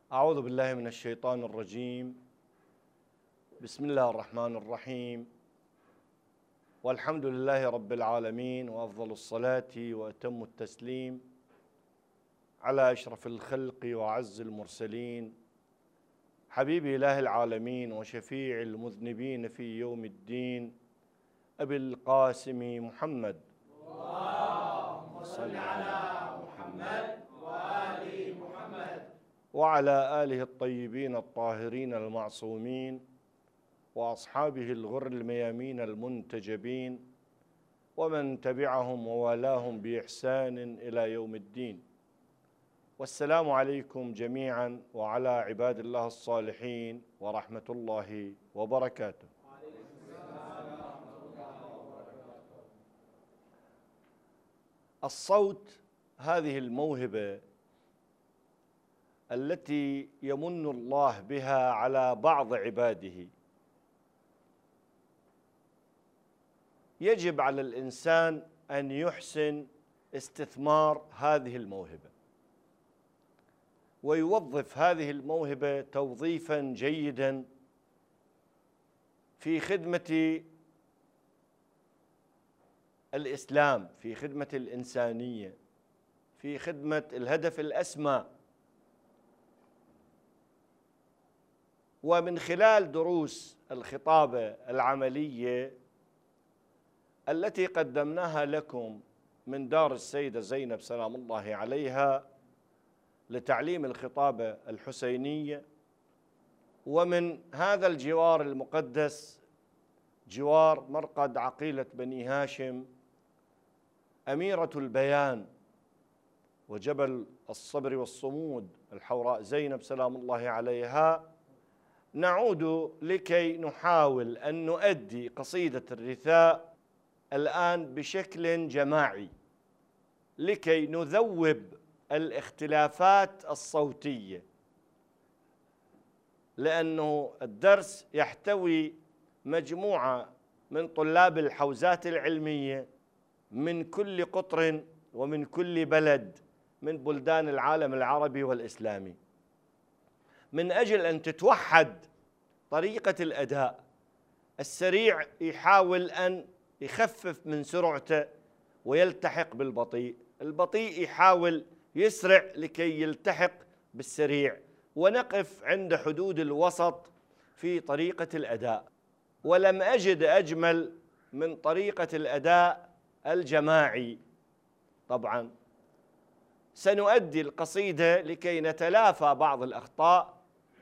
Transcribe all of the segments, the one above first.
أعوذ بالله من الشيطان الرجيم. بسم الله الرحمن الرحيم، والحمد لله رب العالمين، وأفضل الصلاة وأتم التسليم على أشرف الخلق وأعز المرسلين، حبيب إله العالمين وشفيع المذنبين في يوم الدين، أبي القاسم محمد. اللهم صل على محمد وآل محمد وعلى آله الطيبين الطاهرين المعصومين وأصحابه الغر الميامين المنتجبين ومن تبعهم ووالاهم بإحسان إلى يوم الدين. والسلام عليكم جميعا وعلى عباد الله الصالحين ورحمة الله وبركاته. الصوت هذه الموهبة التي يمن الله بها على بعض عباده، يجب على الإنسان أن يحسن استثمار هذه الموهبة ويوظف هذه الموهبة توظيفا جيدا في خدمة الإسلام، في خدمة الإنسانية، في خدمة الهدف الأسمى. ومن خلال دروس الخطابة العملية التي قدمناها لكم من دار السيدة زينب سلام الله عليها لتعليم الخطابة الحسينية، ومن هذا الجوار المقدس جوار مرقد عقيلة بني هاشم أميرة البيان وجبل الصبر والصمود الحوراء زينب سلام الله عليها، نعود لكي نحاول أن نؤدي قصيدة الرثاء الآن بشكل جماعي، لكي نذوب الاختلافات الصوتية، لأنه الدرس يحتوي مجموعة من طلاب الحوزات العلمية من كل قطر ومن كل بلد من بلدان العالم العربي والإسلامي، من أجل أن تتوحد طريقة الأداء. السريع يحاول أن يخفف من سرعته ويلتحق بالبطيء، البطيء يحاول يسرع لكي يلتحق بالسريع، ونقف عند حدود الوسط في طريقة الأداء. ولم أجد أجمل من طريقة الأداء الجماعي. طبعا سنؤدي القصيدة لكي نتلافى بعض الأخطاء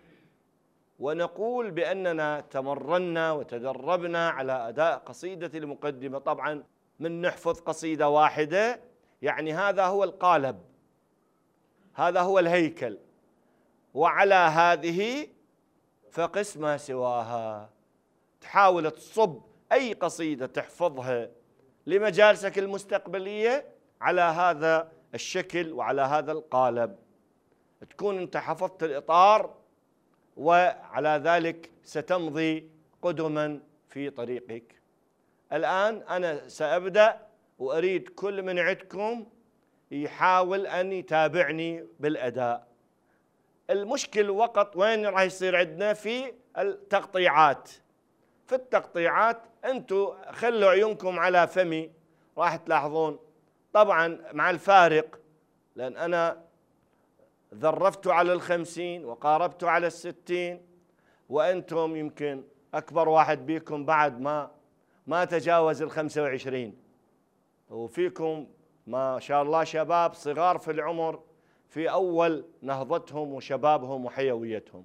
ونقول بأننا تمرنا وتدربنا على أداء قصيدة المقدمة. طبعا من نحفظ قصيدة واحدة يعني هذا هو القالب، هذا هو الهيكل، وعلى هذه فقس ما سواها. تحاول تصب أي قصيدة تحفظها لمجالسك المستقبلية على هذا الشكل وعلى هذا القالب، تكون أنت حفظت الإطار، وعلى ذلك ستمضي قدما في طريقك. الآن أنا سأبدأ، وأريد كل من عندكم يحاول أن يتابعني بالأداء. المشكل وقت وين راح يصير عندنا؟ في التقطيعات. في التقطيعات أنتوا خلوا عيونكم على فمي، راح تلاحظون طبعا مع الفارق، لأن أنا ذرفت على 50 وقاربت على 60، وأنتم يمكن أكبر واحد بيكم بعد ما تجاوز 25، وفيكم ما شاء الله شباب صغار في العمر في أول نهضتهم وشبابهم وحيويتهم.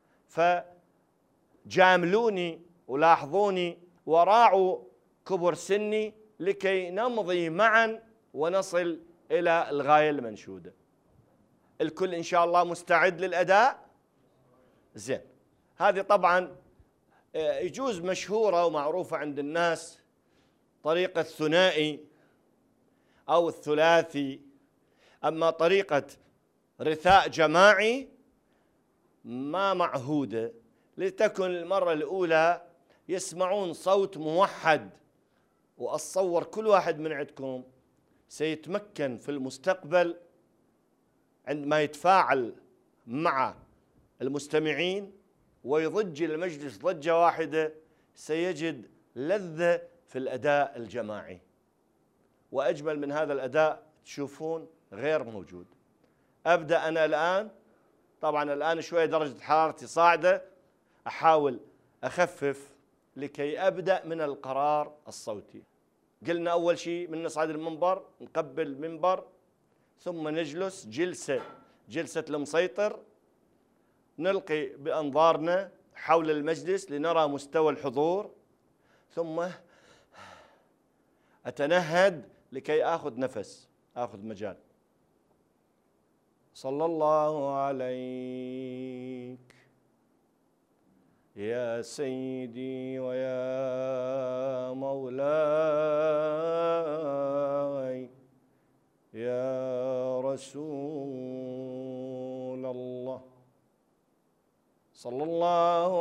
فجاملوني ولاحظوني وراعوا كبر سني لكي نمضي معا ونصل إلى الغاية المنشودة. الكل إن شاء الله مستعد للأداء؟ زين. هذه طبعا يجوز مشهورة ومعروفة عند الناس طريقة الثنائي أو الثلاثي، أما طريقة رثاء جماعي ما معهودة، لتكن المرة الأولى يسمعون صوت موحد. وأتصور كل واحد من عندكم سيتمكن في المستقبل عندما يتفاعل مع المستمعين ويضج المجلس ضجة واحدة، سيجد لذة في الأداء الجماعي، وأجمل من هذا الأداء تشوفون غير موجود. أبدأ أنا الآن، طبعا الآن شوية درجة حرارتي صاعدة، أحاول أخفف لكي أبدأ من القرار الصوتي. قلنا أول شيء من نصعد المنبر نقبل المنبر، ثم نجلس جلسة المسيطر، نلقي بأنظارنا حول المجلس لنرى مستوى الحضور، ثم أتنهد لكي آخذ نفس، آخذ مجال. صلى الله عليك يا سيدي ويا مولاي يا رسول الله. صلى الله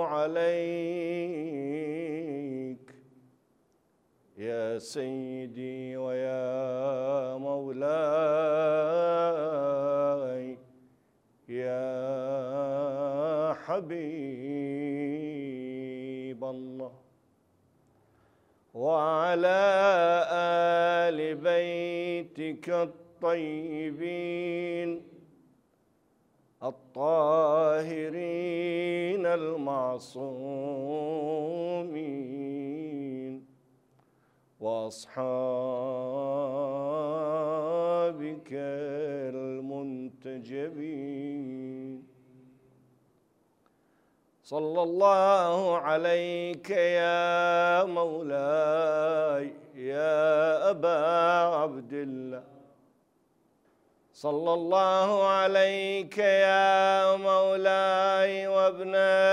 عليك يا سيدي ويا مولاي يا حبيب الله، وعلى آل بيتك الطيبين الطاهرين المعصومين، وأصحابك المنتجبين. صلى الله عليك يا مولاي يا أبا عبد الله. صلى الله عليك يا مولاي وابن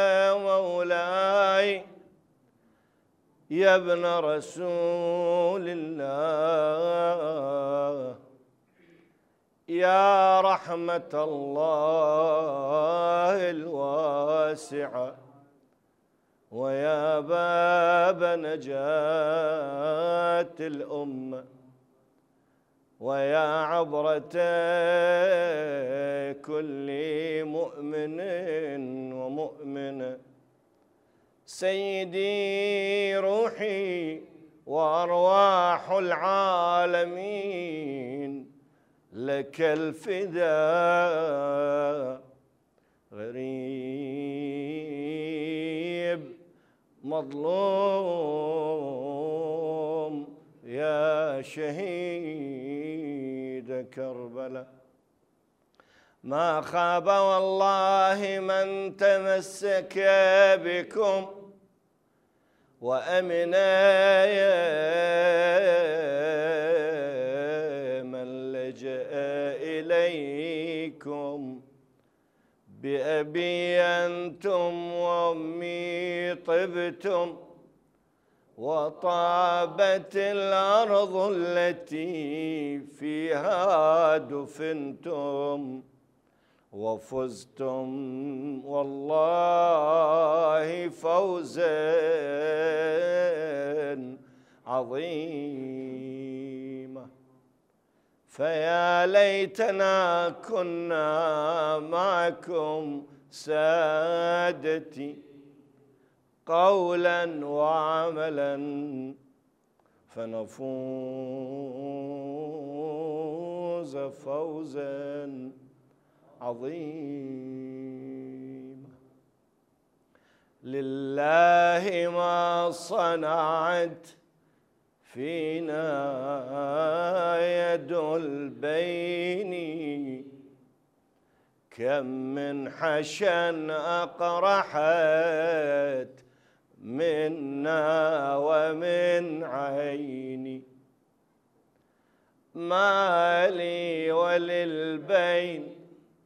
مولاي يا ابن رسول الله، يا رحمة الله الواسعة، ويا باب نجاة الأمة، ويا عبرة كل مؤمن ومؤمنة. سيدي روحي وأرواح العالمين لك الفداء، غريب مظلوم يا شهيد كربلاء. ما خاب والله من تمسك بكم، وأمن من لجأ إليكم. بأبي أنتم وأمي طبتم، وطابت الأرض التي فيها دفنتم، وفزتم والله فوزا عظيما. فيا ليتنا كنا معكم سادتي قولا وعملا، فنفوز فوزا عظيما. لله ما صنعت فينا يد البين، كم من حشا أقرحت منا ومن عيني. ما لي وللبين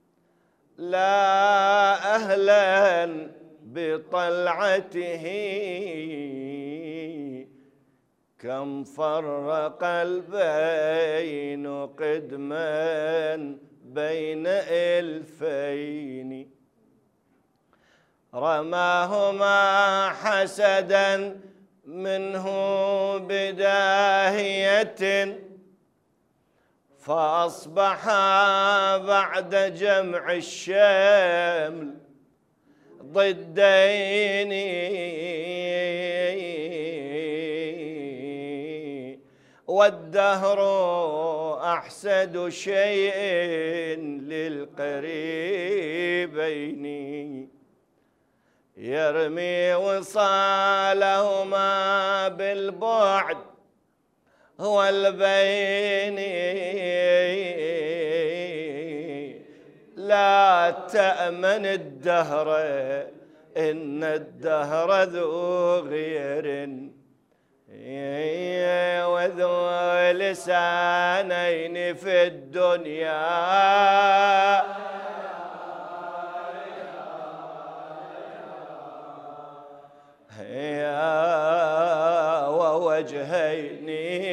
لا أهلا بطلعته، كم فرق البين قدما بين ألفين. رماهما حسدا منه بداهية، فأصبح بعد جمع الشمل ضدين والدهر أحسد شيء للقريبين يرمي وصالهما بالبعد هو البين لا تأمن الدهر إن الدهر ذو غير وذو لسانين في الدنيا ووجهين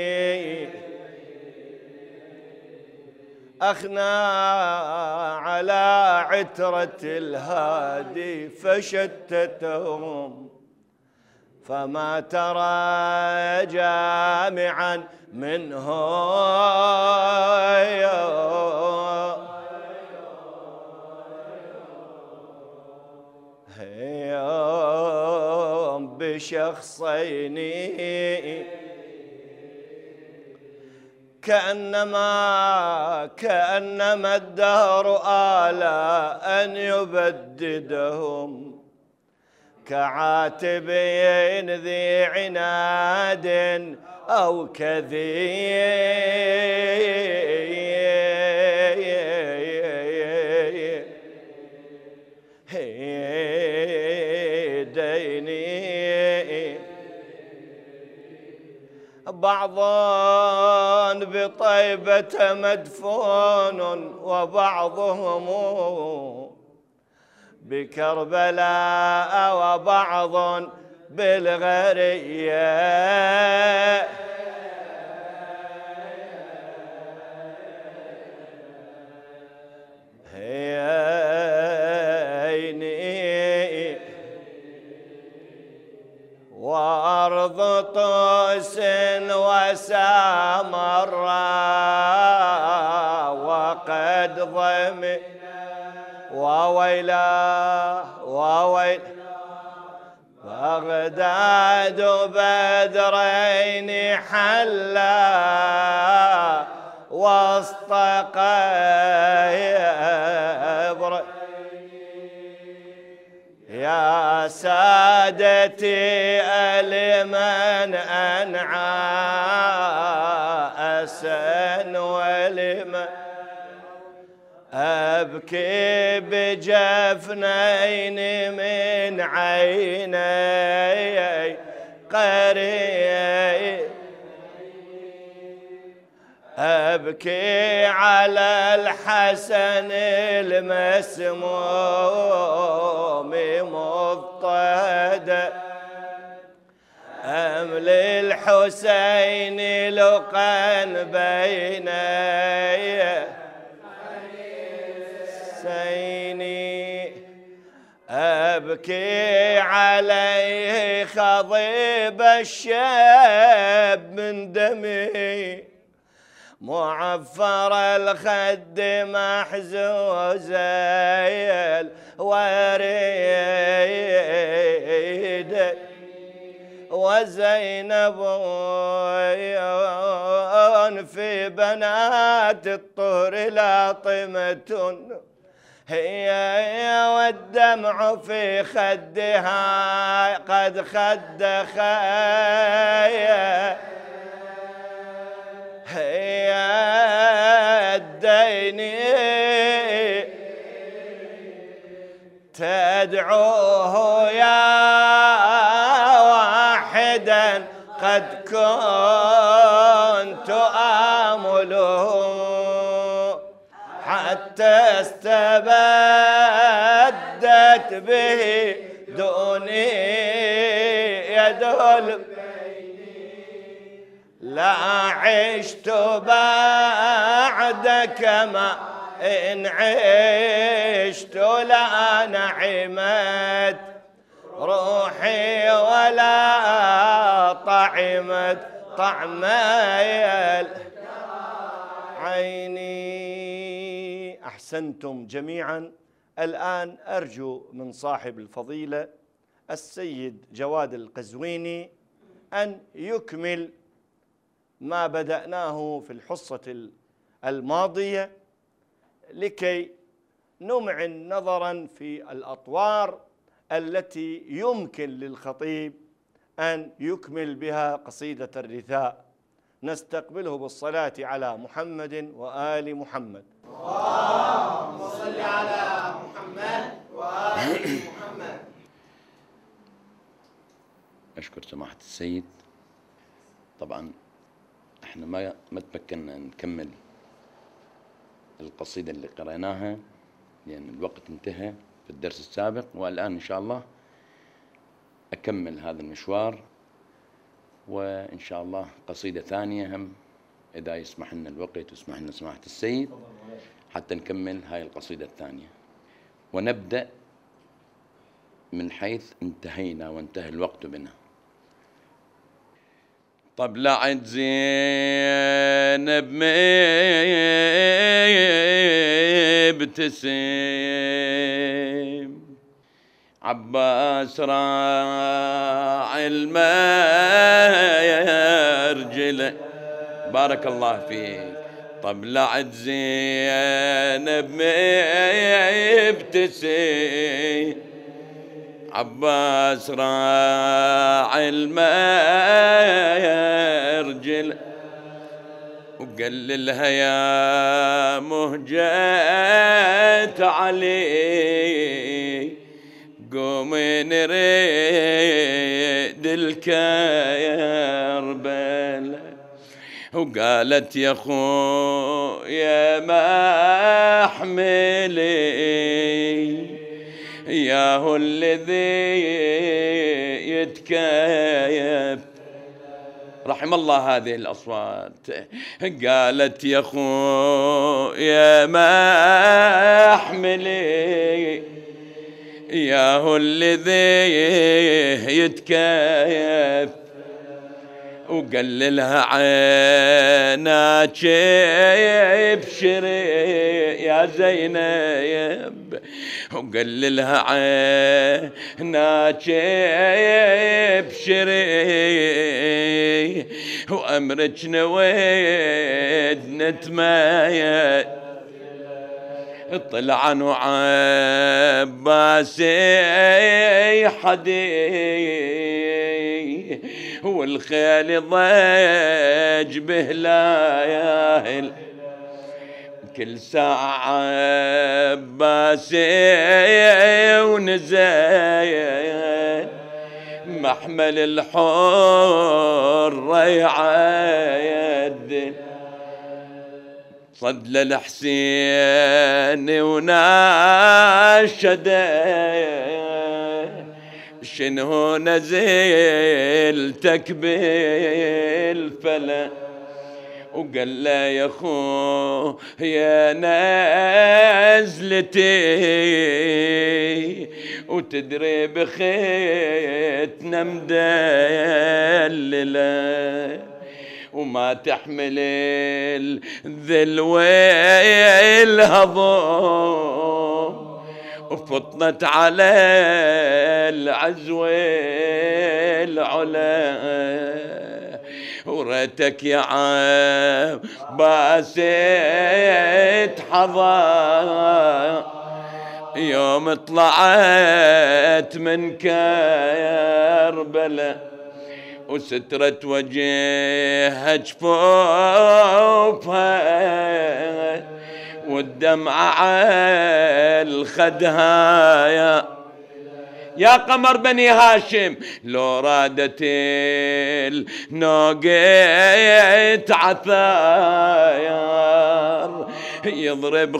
أخنا على عترة الهادي فشتتهم فما ترى جامعا منهم بشخصين كأنما الدهر آلى أن يبددهم كعاتبين ذي عناد أو كذيدين بعض بطيبة مدفون وبعضهم بكربلاء وبعض بالغرية وأرض طوس وسامرا وقد ضمن وويلا بغداد بدرين حلا وسط قبر يا سادتي ألمن أنعى أسن ولمن أبكي بجفنين من عيني قريب أبكي على الحسن المسموم مضطهد أملي الحسين لقا بيني أبكي عليه خضيب الشاب من دمي معفر الخد محزوز الوريد وزينب في بنات الطهر لاطمة هي والدمع في خدها قد خد خايا هي الدين تدعوه يا واحدا قد كنت آمله حتى استبدت به دوني يدل لا عشت بعدك ما إن عشت لا نعمت روحي ولا طعمت طعم عيني. أحسنتم جميعا الآن أرجو من صاحب الفضيلة السيد جواد القزويني أن يكمل ما بدأناه في الحصة الماضية لكي نمعن نظرا في الأطوار التي يمكن للخطيب أن يكمل بها قصيدة الرثاء. نستقبله بالصلاة على محمد وآل محمد. اللهم صل على محمد وآل محمد. أشكر سماحة السيد. طبعا احنا ما تمكنا نكمل القصيدة اللي قرأناها لأن الوقت انتهى في الدرس السابق، والآن إن شاء الله أكمل هذا المشوار، وإن شاء الله قصيدة ثانية هم إذا يسمح لنا الوقت ويسمح لنا سماحة السيد حتى نكمل هاي القصيدة الثانية، ونبدأ من حيث انتهينا وانتهى الوقت بنا. طلعت زينب مبتسم، عباس راعي المرجله، بارك الله فيك. طلعت زينب مبتسم، عباس راعي المرجل، وقال لها يا مهجة علي قومي نريد الكربلاء، وقالت يا خويا ما احملي ياهو الذي يتكيف. رحم الله هذه الأصوات. قالت يا خويا ما احملي ياهو الذي يتكيف، وقال لها عيناك ابشري يا زينب، وقال لها عيناك ابشري وامرك نويد نتمايل. طلع عباس حدي والخيل ضج به لا ياهل، كل ساعة عباس ونزايل محمل الحر يعيد، صد للحسين وناشده شنو نزلتك بالفلا، وقال له يا خو يا نزلتي وتدري بخيتنا مدلله وما تحمل الذل والهضم، وفطنت على العزوة العلا، وريتك يا عباس تحظى يوم طلعت من كربلاء، وسترت وجهها جفوفها والدمعة على الخدها يا قمر بني هاشم، لو رادت النوقيت عثاير يضرب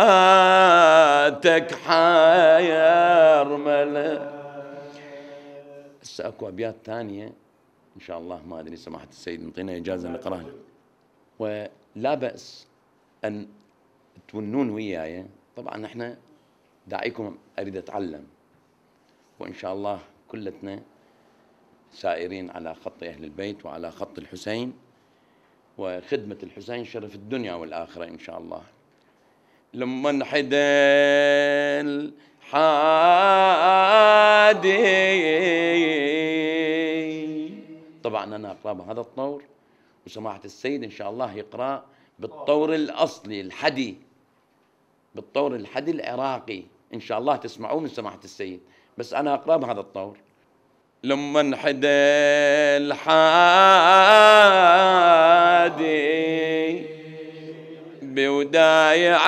خواتك حاير ملا. هسه اكو ابيات ثانيه ان شاء الله، ما ادري سماحه السيد نعطينا اجازه نقراها، ولا باس ان تونون وياي. طبعا احنا داعيكم اريد اتعلم، وان شاء الله كلتنا سائرين على خط اهل البيت وعلى خط الحسين، وخدمه الحسين شرف الدنيا والاخره ان شاء الله. لما انحدى الحادي. طبعا أنا أقرأ بهذا الطور، وسماحة السيد إن شاء الله يقرأ بالطور الأصلي الحدي، بالطور الحدي العراقي إن شاء الله تسمعوه من سماحة السيد، بس أنا أقرأ بهذا الطور. لما انحدى الحادي بودايع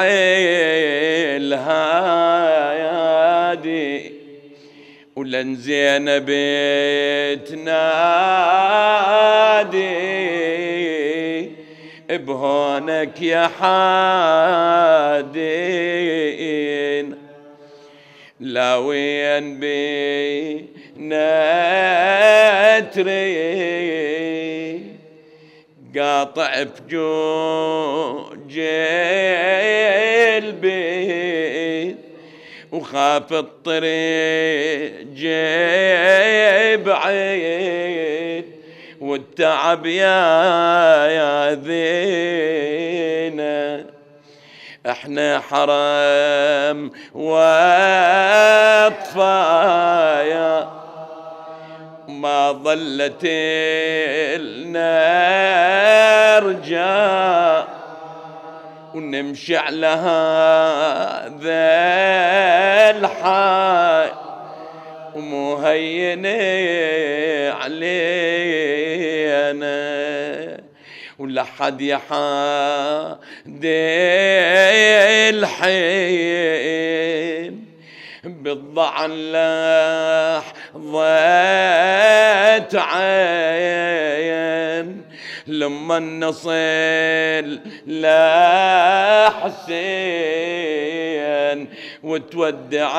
الهادي، ولن زينب تنادي بهونك يا حادين، لا وين بنتري قاطع بجوج البيت، وخاف الطريق بعيد، والتعب يا ذينا احنا حرام واطفايا، ما ظلت لنا رجال، ونمشي على هذا الحال، ومهين علينا، ولا حد يحاد الحين بالضعن لحظة عين، لما نصل لحسين وتودع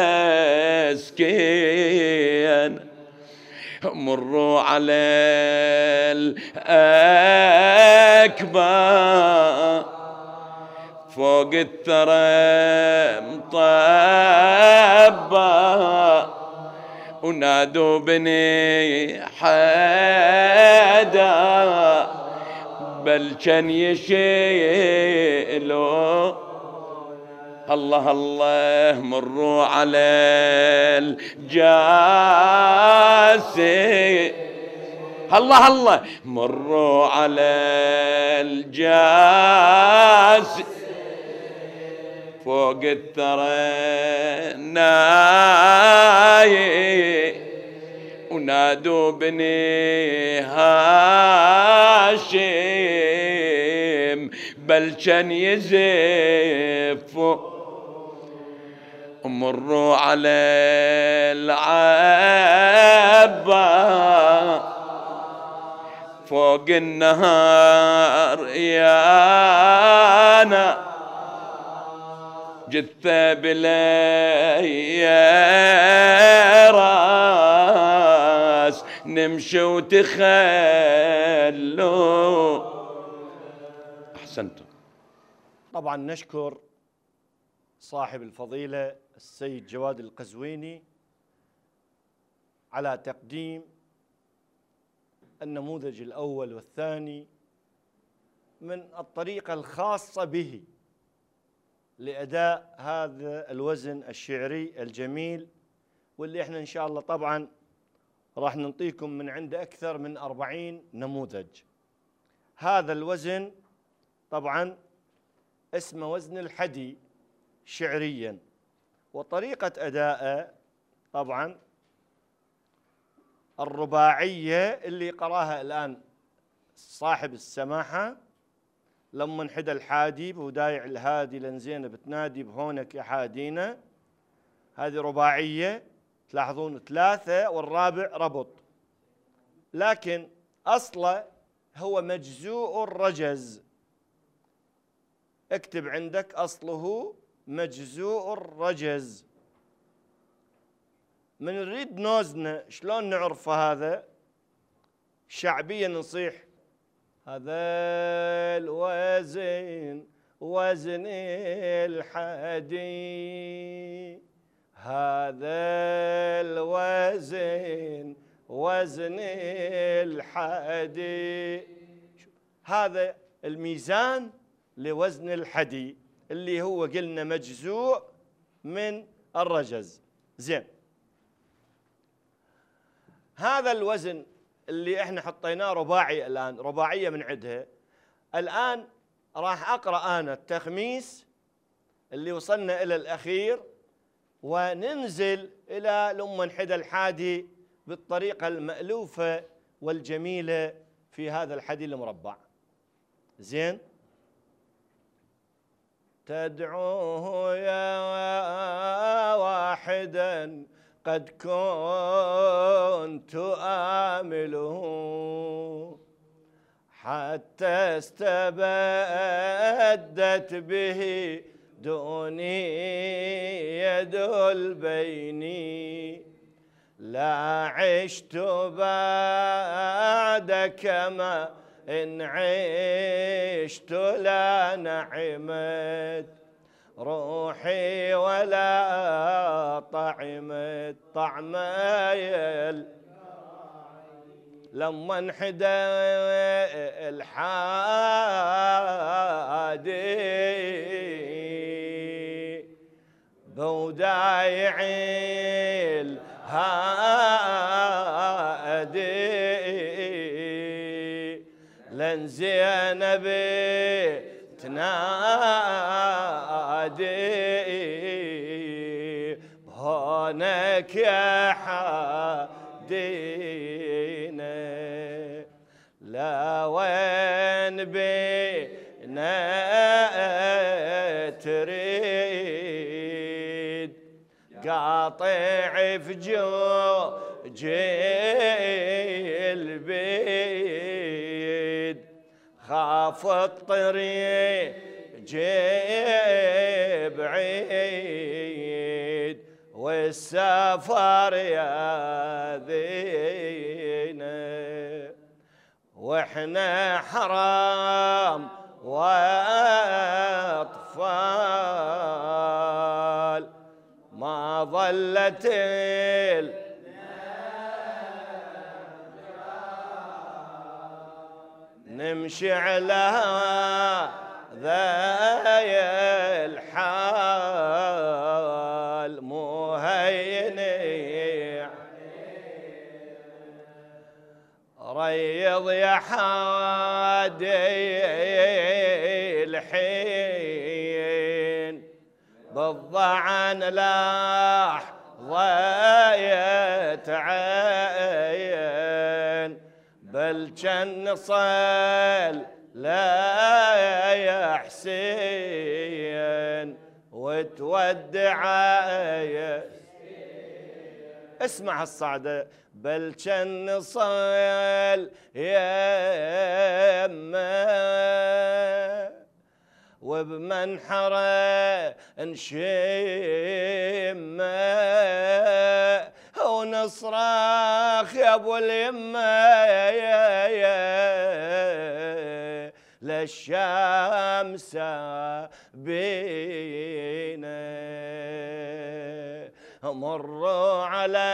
سكين، مروا على الأكبر فوق الثرى مطبّا، ونادوا بني حدا بل كان يشيلوا. الله الله مروا على الجاسي، الله الله مروا على الجاسي فوق الثرى ناي، ونادوا بني هاشم بل كان يزفوا. مروا على العبا فوق النهار يانا، جثة بلا راس نمشي وتخلوا. أحسنتم. طبعا نشكر صاحب الفضيلة السيد جواد القزويني على تقديم النموذج الأول والثاني من الطريقة الخاصة به لأداء هذا الوزن الشعري الجميل، واللي احنا إن شاء الله طبعا راح نعطيكم من عنده أكثر من 40 نموذج. هذا الوزن طبعا اسمه وزن الحدي شعريا، وطريقة أدائه طبعا الرباعية اللي قراها الآن صاحب السماحة. لما انحدى الحادي بودايع الهادي لنزينب بتنادي بهونك يا حادينا، هذه رباعية تلاحظون 3 والرابع ربط، لكن أصله هو مجزوء الرجز. اكتب عندك أصله مجزوء الرجز. من نريد نوزنه شلون نعرفه؟ هذا شعبيا نصيح هذا الوزن وزن الحدي، هذا الوزن وزن الحدي. هذا الميزان لوزن الحدي اللي هو قلنا مجزوء من الرجز. زين، هذا الوزن اللي احنا حطيناه رباعي الآن، رباعية من عدها. الآن راح أقرأ أنا التخميس اللي وصلنا إلى الأخير، وننزل إلى الأم انحدى الحادي بالطريقة المألوفة والجميلة في هذا الحدي المربع. زين، تدعوه يا واحدا قد كنت آمله، حتى استبدت به دوني يد البين. لا عشت بعدك ما إن عشت لا نعمت روحي ولا طعمت طعمي. لما انحدى الحادي بودايع الهادي، لن زينب تنادي بهونك يا حادينا. لا وين بينا تريد قاطع في جوج البيد، خاف الطريق جيب عيد والسفر يا ذينا. واحنا حرام واطفال ما ظلت نمشي على ذاي الحال مو هيني. ريض يا حادي الحين بالضعن لاح ضايت عين، بل جن صل لا يا حسين وتودع. اسمع الصعدة، بل جن صل يمه وبمنحره نشمه ونصرخ يا ابو اليمه للشمس بينا. مروا على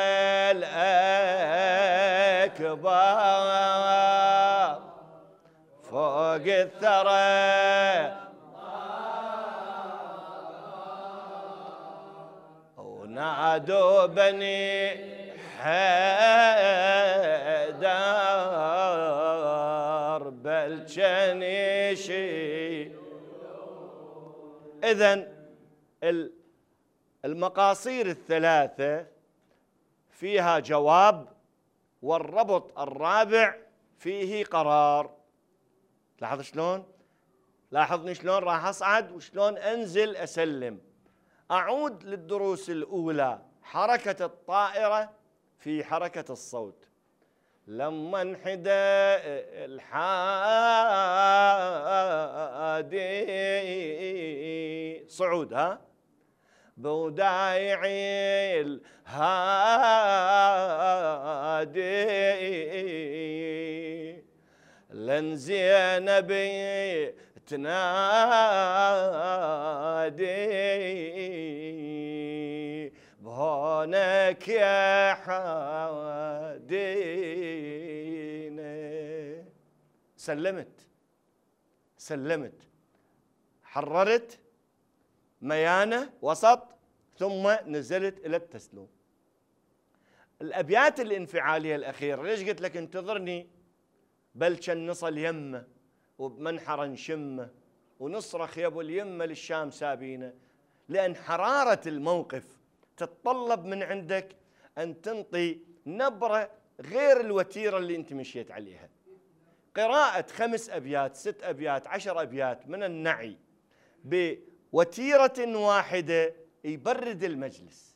الأكبار فوق الثرى ونادوا بني حيدر بل جنيشي. إذن المقاصير الثلاثة فيها جواب، والربط الرابع فيه قرار. لاحظ شلون؟ لاحظني شلون راح أصعد وشلون أنزل أسلم. أعود للدروس الأولى، حركة الطائرة في حركة الصوت. لما انحدى الحادي صعود، ها بودايع الهادي، لن زينب تنادي بهونك يا حادينا. سلمت حررت ميانة وسط، ثم نزلت إلى التسلم. الأبيات الانفعالية الأخيرة ليش قلت لك انتظرني؟ بل كان نصل يمه وبمنحر نشمه ونصرخ يا ابو اليمه للشام سابينه، لأن حرارة الموقف تتطلب من عندك أن تنطي نبرة غير الوتيرة اللي أنت مشيت عليها. قراءة 5 أبيات 6 أبيات 10 أبيات من النعي بوتيرة واحدة يبرد المجلس،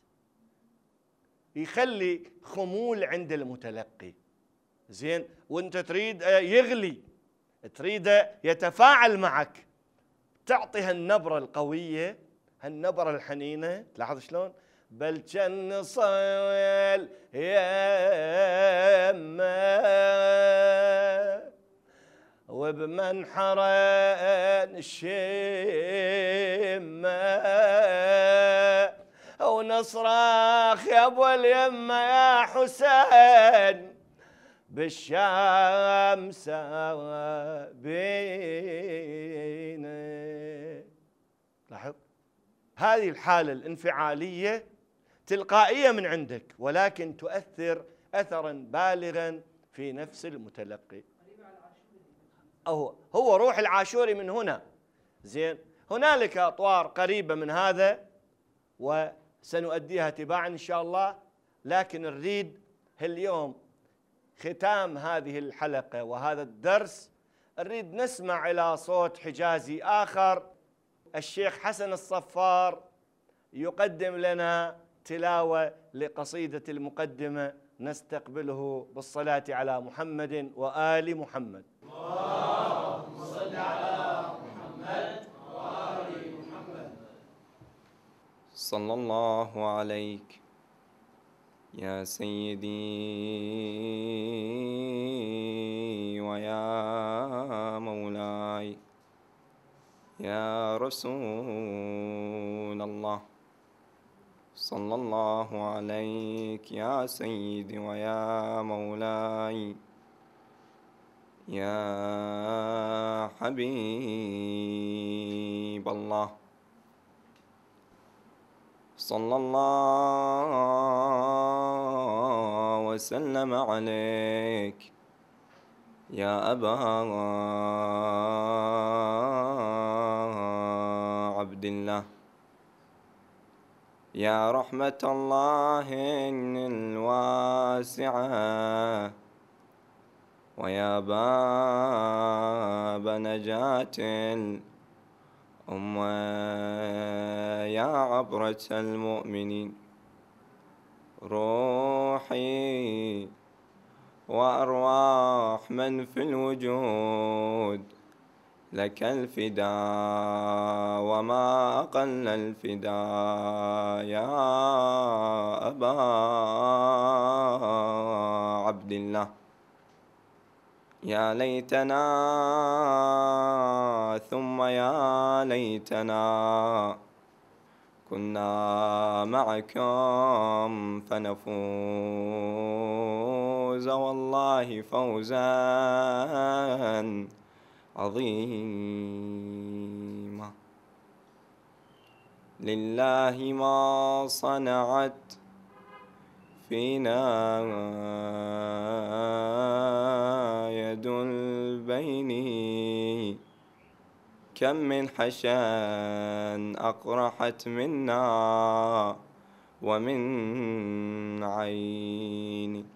يخلي خمول عند المتلقي. زين، وانت تريد يغلي، تريد يتفاعل معك، تعطي هالنبرة القوية، هالنبرة الحنينة. تلاحظ شلون؟ بل كان صيل يما وبمنحر الشمة ونصراخ يا ابو اليمه يا حسين بالشام سابينه. لاحظ هذه الحالة الانفعالية تلقائية من عندك، ولكن تؤثر أثرا بالغا في نفس المتلقي. هو روح العاشوري من هنا. زين، هنالك أطوار قريبة من هذا وسنؤديها تباعا إن شاء الله، لكن نريد اليوم ختام هذه الحلقة وهذا الدرس نريد نسمع إلى صوت حجازي آخر. الشيخ حسن الصفار يقدم لنا تلاوة لقصيدة المقدمة، نستقبله بالصلاة على محمد وآل محمد. اللهم صل على محمد وآل محمد. صلى الله عليك يا سيدي ويا مولاي يا رسول الله. صلى الله عليك يا سيدي ويا مولاي يا حبيب الله. صلى الله وسلم عليك يا أبا عبد الله يا رحمة الله الواسعة ويا باب نجاة الأمة يا عبرة المؤمنين. روحي وأرواح من في الوجود لك الفداء وما أقل الفداء يا أبا عبد الله. يا ليتنا ثم يا ليتنا كنا معكم فنفوز والله فوزا عظيما. لله ما صنعت فينا يد البين كم من حشان أقرحت منا ومن عين.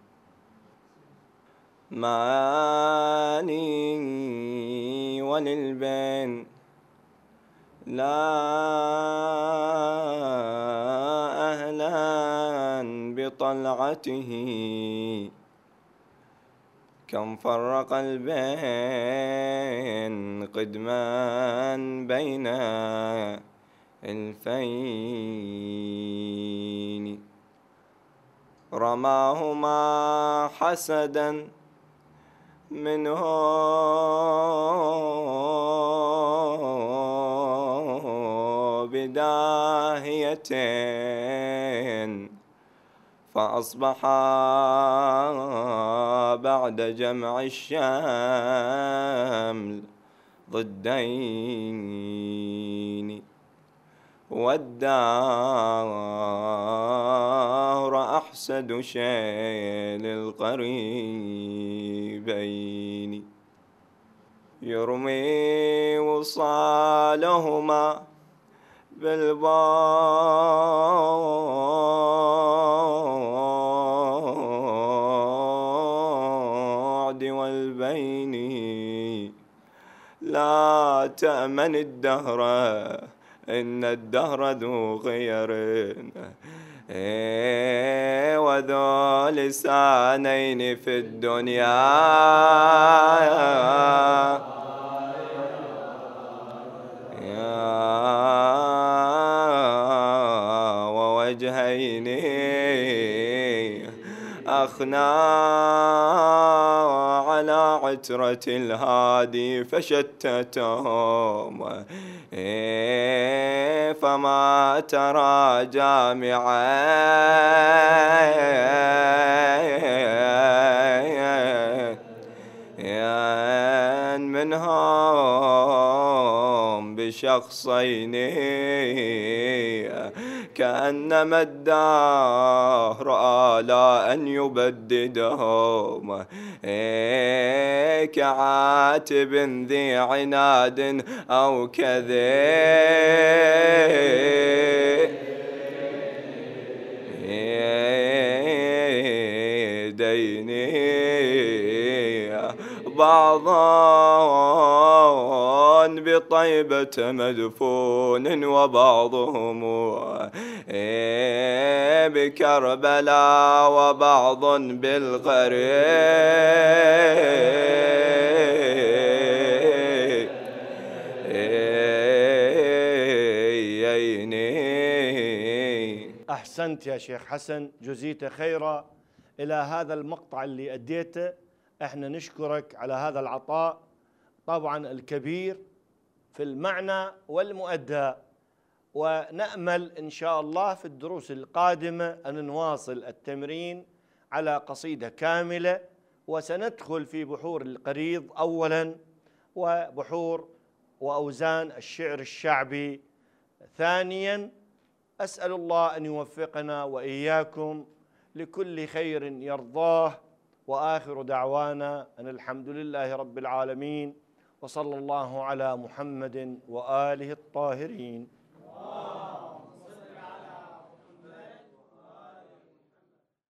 ما لي وللبين لا أهلا بطلعته كم فرق البين قدما بين الفين. رماهما حسدا منه بداهية فأصبحا بعد جمع الشمل ضدين. والدار أحسد شيء للقريبين، يرمي وصالهما بالبعد والبين، لا تأمن الدهر إن الدهر ذو غير، وذو لسانين في الدنيا ووجهين أخنا على عترة الهادي فشتتهم، فما ترى جامعا منهم بشخصين، كأنما الدهر آلى أن يبددهم، كعاتب ذي عناد أو كذيدين، بعضا بطيبة مدفون وبعضهم بكربلاء وبعض بالقريين. أحسنت يا شيخ حسن، جزيت خيرا. إلى هذا المقطع اللي أديته احنا نشكرك على هذا العطاء طبعا الكبير في المعنى والمؤدى، ونأمل إن شاء الله في الدروس القادمة أن نواصل التمرين على قصيدة كاملة، وسندخل في بحور القريض أولا وبحور وأوزان الشعر الشعبي ثانيا. أسأل الله أن يوفقنا وإياكم لكل خير يرضاه، وآخر دعوانا أن الحمد لله رب العالمين، وصلى الله على محمد وآله الطاهرين.